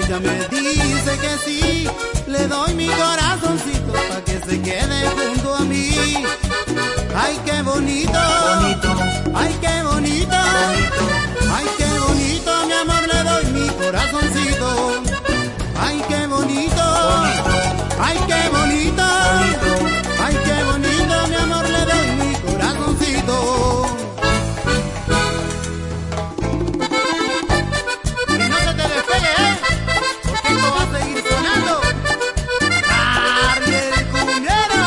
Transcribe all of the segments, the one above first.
ella me dice que sí, le doy mi corazoncito pa' que se quede junto a mí. Ay, qué bonito, bonito, ay, qué bonito, bonito, ay, qué bonito, mi amor, le doy mi corazoncito. Ay, qué bonito, bonito, ay, qué bonito, bonito. ay, qué bonito, mi amor, le doy mi corazoncito. Y no se te despegue, porque esto va a seguir sonando. ¡Charlie el Cumbero!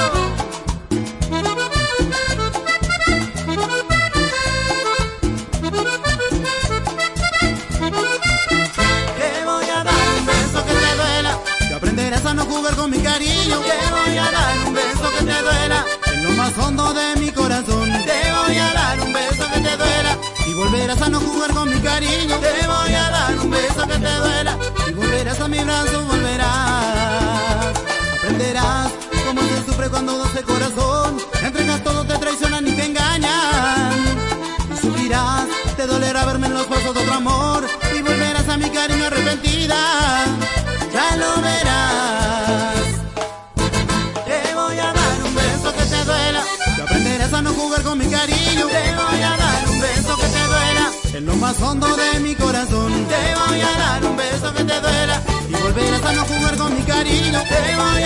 Te voy a dar un beso que te duela, que aprenderás a no jugar con mi cariño. Te voy a dar un beso que te duela, en lo más hondo de mi corazón. Te voy a dar un beso que te duela, y volverás a no jugar con mi cariño. Te voy a dar un beso que te duela, y volverás a mi brazo, volverás. Aprenderás cómo se sufre cuando das el corazón, entregas todo, te traicionan y te engañan. Y sufrirás, te dolerá verme en los pasos de otro amor, y volverás a mi cariño arrepentida. Ya lo verás. Te voy a dar un beso que te duela, y aprenderás a no jugar con mi cariño. Te voy a dar un beso que te duela, en lo más hondo de mi corazón. Te voy a dar un beso que te duela, y volverás a no jugar con mi cariño. Te voy